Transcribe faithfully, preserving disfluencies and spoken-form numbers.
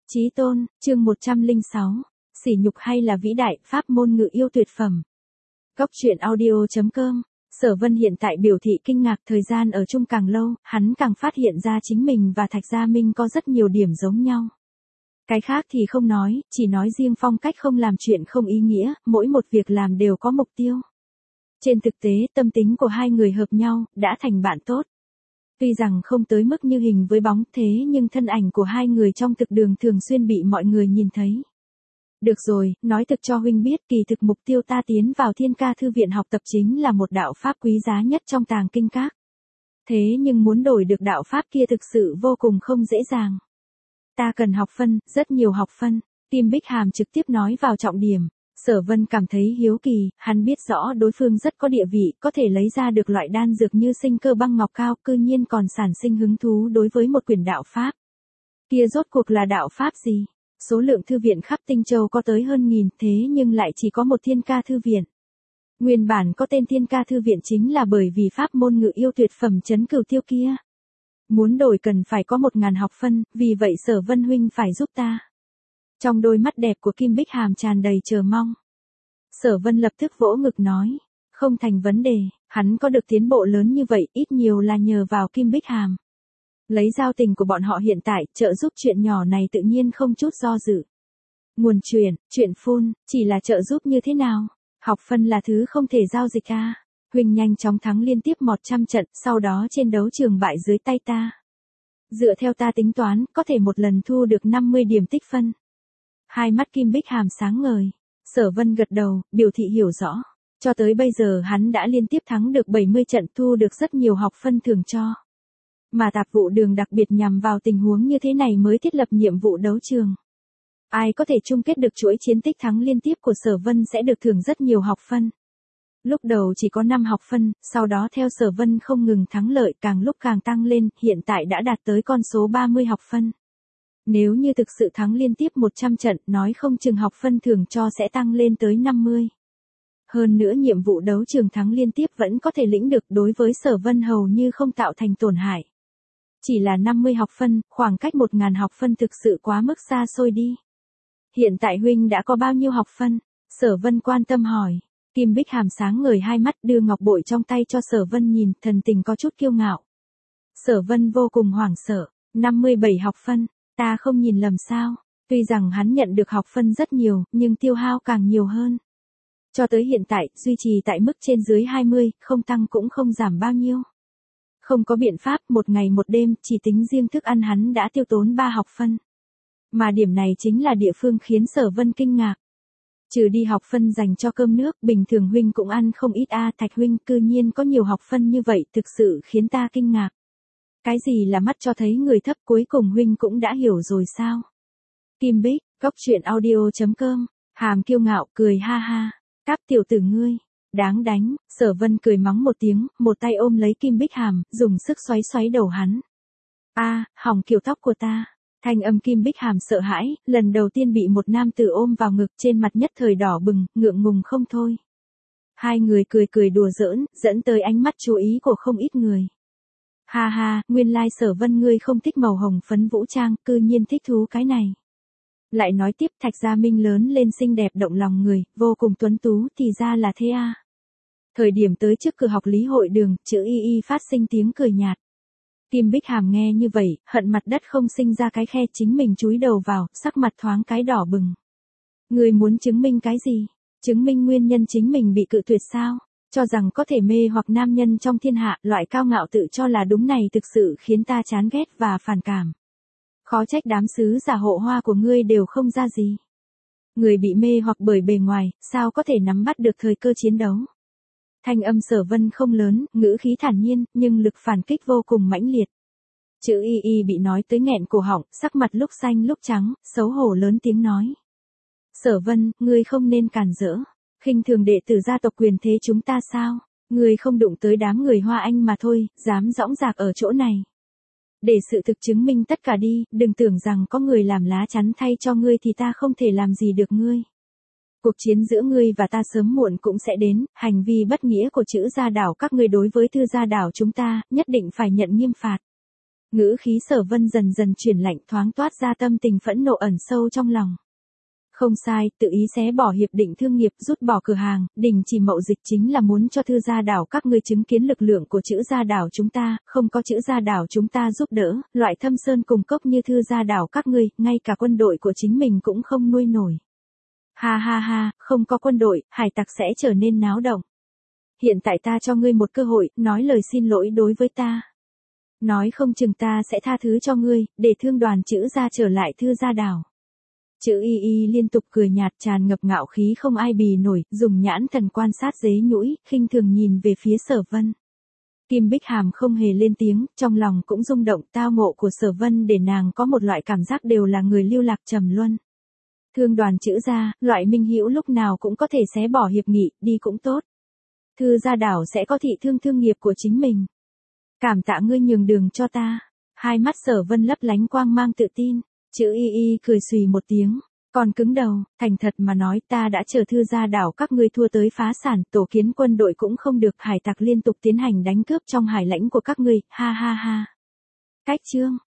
Chí tôn, chương một trăm lẻ sáu, sỉ nhục hay là vĩ đại, pháp môn ngự yêu tuyệt phẩm. Góc truyện audio chấm com. Sở Vân hiện tại biểu thị kinh ngạc, thời gian ở chung càng lâu, hắn càng phát hiện ra chính mình và Thạch Gia Minh có rất nhiều điểm giống nhau. Cái khác thì không nói, chỉ nói riêng phong cách không làm chuyện không ý nghĩa, mỗi một việc làm đều có mục tiêu. Trên thực tế, tâm tính của hai người hợp nhau, đã thành bạn tốt. Tuy rằng không tới mức như hình với bóng thế nhưng thân ảnh của hai người trong thực đường thường xuyên bị mọi người nhìn thấy. Được rồi, nói thực cho huynh biết, kỳ thực mục tiêu ta tiến vào Thiên Ca Thư viện học tập chính là một đạo pháp quý giá nhất trong tàng kinh các. Thế nhưng muốn đổi được đạo pháp kia thực sự vô cùng không dễ dàng. Ta cần học phân, rất nhiều học phân. Kim Bích Hàm trực tiếp nói vào trọng điểm. Sở Vân cảm thấy hiếu kỳ, hắn biết rõ đối phương rất có địa vị, có thể lấy ra được loại đan dược như sinh cơ băng ngọc cao, cư nhiên còn sản sinh hứng thú đối với một quyển đạo pháp. Kia rốt cuộc là đạo pháp gì? Số lượng thư viện khắp Tinh Châu có tới hơn nghìn, thế nhưng lại chỉ có một Thiên Ca Thư viện. Nguyên bản có tên Thiên Ca Thư viện chính là bởi vì pháp môn ngự yêu tuyệt phẩm trấn cửu tiêu kia. Muốn đổi cần phải có một ngàn học phân, vì vậy Sở Vân huynh phải giúp ta. Trong đôi mắt đẹp của Kim Bích Hàm tràn đầy chờ mong. Sở Vân lập tức vỗ ngực nói, không thành vấn đề, hắn có được tiến bộ lớn như vậy, ít nhiều là nhờ vào Kim Bích Hàm. Lấy giao tình của bọn họ hiện tại, trợ giúp chuyện nhỏ này tự nhiên không chút do dự. Nguồn truyền, chuyện phun, chỉ là trợ giúp như thế nào? Học phân là thứ không thể giao dịch à? Huynh nhanh chóng thắng liên tiếp một trăm trận, sau đó trên đấu trường bại dưới tay ta. Dựa theo ta tính toán, có thể một lần thu được năm mươi điểm tích phân. Hai mắt Kim Bích Hàm sáng ngời. Sở Vân gật đầu, biểu thị hiểu rõ. Cho tới bây giờ hắn đã liên tiếp thắng được bảy mươi trận, thu được rất nhiều học phân thưởng cho. Mà tạp vụ đường đặc biệt nhằm vào tình huống như thế này mới thiết lập nhiệm vụ đấu trường. Ai có thể chung kết được chuỗi chiến tích thắng liên tiếp của Sở Vân sẽ được thưởng rất nhiều học phân. Lúc đầu chỉ có năm học phân, sau đó theo Sở Vân không ngừng thắng lợi, càng lúc càng tăng lên, hiện tại đã đạt tới con số ba mươi học phân. Nếu như thực sự thắng liên tiếp một trăm trận, nói không chừng học phân thưởng cho sẽ tăng lên tới năm mươi. Hơn nữa nhiệm vụ đấu trường thắng liên tiếp vẫn có thể lĩnh được, đối với Sở Vân hầu như không tạo thành tổn hại. Chỉ là năm mươi học phân, khoảng cách một nghìn học phân thực sự quá mức xa xôi đi. Hiện tại huynh đã có bao nhiêu học phân? Sở Vân quan tâm hỏi. Kim Bích Hàm sáng ngời hai mắt, đưa ngọc bội trong tay cho Sở Vân nhìn, thần tình có chút kiêu ngạo. Sở Vân vô cùng hoảng sợ, năm mươi bảy học phân, ta không nhìn lầm sao? Tuy rằng hắn nhận được học phân rất nhiều, nhưng tiêu hao càng nhiều hơn. Cho tới hiện tại, duy trì tại mức trên dưới hai mươi, không tăng cũng không giảm bao nhiêu. Không có biện pháp, một ngày một đêm, chỉ tính riêng thức ăn hắn đã tiêu tốn ba học phân. Mà điểm này chính là địa phương khiến Sở Vân kinh ngạc. Trừ đi học phân dành cho cơm nước, bình thường huynh cũng ăn không ít a, Thạch huynh cư nhiên có nhiều học phân như vậy, thực sự khiến ta kinh ngạc. Cái gì là mắt cho thấy người thấp, cuối cùng huynh cũng đã hiểu rồi sao? Kim Bích, góc truyện audio chấm com. Hàm kiêu ngạo, cười ha ha. Các tiểu tử ngươi, đáng đánh. Sở Vân cười mắng một tiếng, một tay ôm lấy Kim Bích Hàm, dùng sức xoáy xoáy đầu hắn. A, hỏng kiểu tóc của ta. Thanh âm Kim Bích Hàm sợ hãi, lần đầu tiên bị một nam tử ôm vào ngực, trên mặt nhất thời đỏ bừng, ngượng ngùng không thôi. Hai người cười cười đùa giỡn, dẫn tới ánh mắt chú ý của không ít người. Ha ha, nguyên lai Sở Vân ngươi không thích màu hồng phấn vũ trang, cư nhiên thích thú cái này. Lại nói tiếp, Thạch Gia Minh lớn lên xinh đẹp động lòng người, vô cùng tuấn tú, thì ra là thế à. Thời điểm tới trước cửa học lý hội đường, chữ y y phát sinh tiếng cười nhạt. Kim Bích Hàm nghe như vậy, hận mặt đất không sinh ra cái khe, chính mình chúi đầu vào, sắc mặt thoáng cái đỏ bừng. Người muốn chứng minh cái gì? Chứng minh nguyên nhân chính mình bị cự tuyệt sao? Cho rằng có thể mê hoặc nam nhân trong thiên hạ, loại cao ngạo tự cho là đúng này thực sự khiến ta chán ghét và phản cảm. Khó trách đám sứ giả hộ hoa của ngươi đều không ra gì. Người bị mê hoặc bởi bề ngoài, sao có thể nắm bắt được thời cơ chiến đấu? Thanh âm Sở Vân không lớn, ngữ khí thản nhiên, nhưng lực phản kích vô cùng mãnh liệt. Chữ y y bị nói tới nghẹn cổ họng, sắc mặt lúc xanh lúc trắng, xấu hổ lớn tiếng nói. Sở Vân, ngươi không nên cản rỡ. Khinh thường đệ tử gia tộc quyền thế chúng ta sao? Ngươi không đụng tới đám người Hoa Anh mà thôi, dám dõng dạc ở chỗ này. Để sự thực chứng minh tất cả đi, đừng tưởng rằng có người làm lá chắn thay cho ngươi thì ta không thể làm gì được ngươi. Cuộc chiến giữa ngươi và ta sớm muộn cũng sẽ đến, hành vi bất nghĩa của chữ gia đảo các ngươi đối với thư gia đảo chúng ta, nhất định phải nhận nghiêm phạt. Ngữ khí Sở Vân dần dần chuyển lạnh, thoáng toát ra tâm tình phẫn nộ ẩn sâu trong lòng. Không sai, tự ý xé bỏ hiệp định thương nghiệp, rút bỏ cửa hàng, đình chỉ mậu dịch chính là muốn cho Thư Gia Đảo các ngươi chứng kiến lực lượng của Trữ Gia Đảo chúng ta, không có Trữ Gia Đảo chúng ta giúp đỡ, loại thâm sơn cùng cốc như Thư Gia Đảo các ngươi, ngay cả quân đội của chính mình cũng không nuôi nổi. Ha ha ha, không có quân đội, hải tặc sẽ trở nên náo động. Hiện tại ta cho ngươi một cơ hội, nói lời xin lỗi đối với ta. Nói không chừng ta sẽ tha thứ cho ngươi, để thương đoàn Trữ Gia trở lại Thư Gia Đảo. Chữ y y liên tục cười nhạt, tràn ngập ngạo khí không ai bì nổi, dùng nhãn thần quan sát dế nhũi, khinh thường nhìn về phía Sở Vân. Kim Bích Hàm không hề lên tiếng, trong lòng cũng rung động, tao ngộ của Sở Vân để nàng có một loại cảm giác đều là người lưu lạc trầm luân. Thương đoàn Trữ Gia, loại minh hữu lúc nào cũng có thể xé bỏ hiệp nghị, đi cũng tốt. Thư Gia Đảo sẽ có thị thương thương nghiệp của chính mình. Cảm tạ ngươi nhường đường cho ta. Hai mắt Sở Vân lấp lánh quang mang tự tin. Chữ y y cười xùy một tiếng, còn cứng đầu, thành thật mà nói ta đã chờ Thư Gia Đảo các ngươi thua tới phá sản, tổ kiến quân đội cũng không được, hải tặc liên tục tiến hành đánh cướp trong hải lãnh của các ngươi, ha ha ha. Cách chương,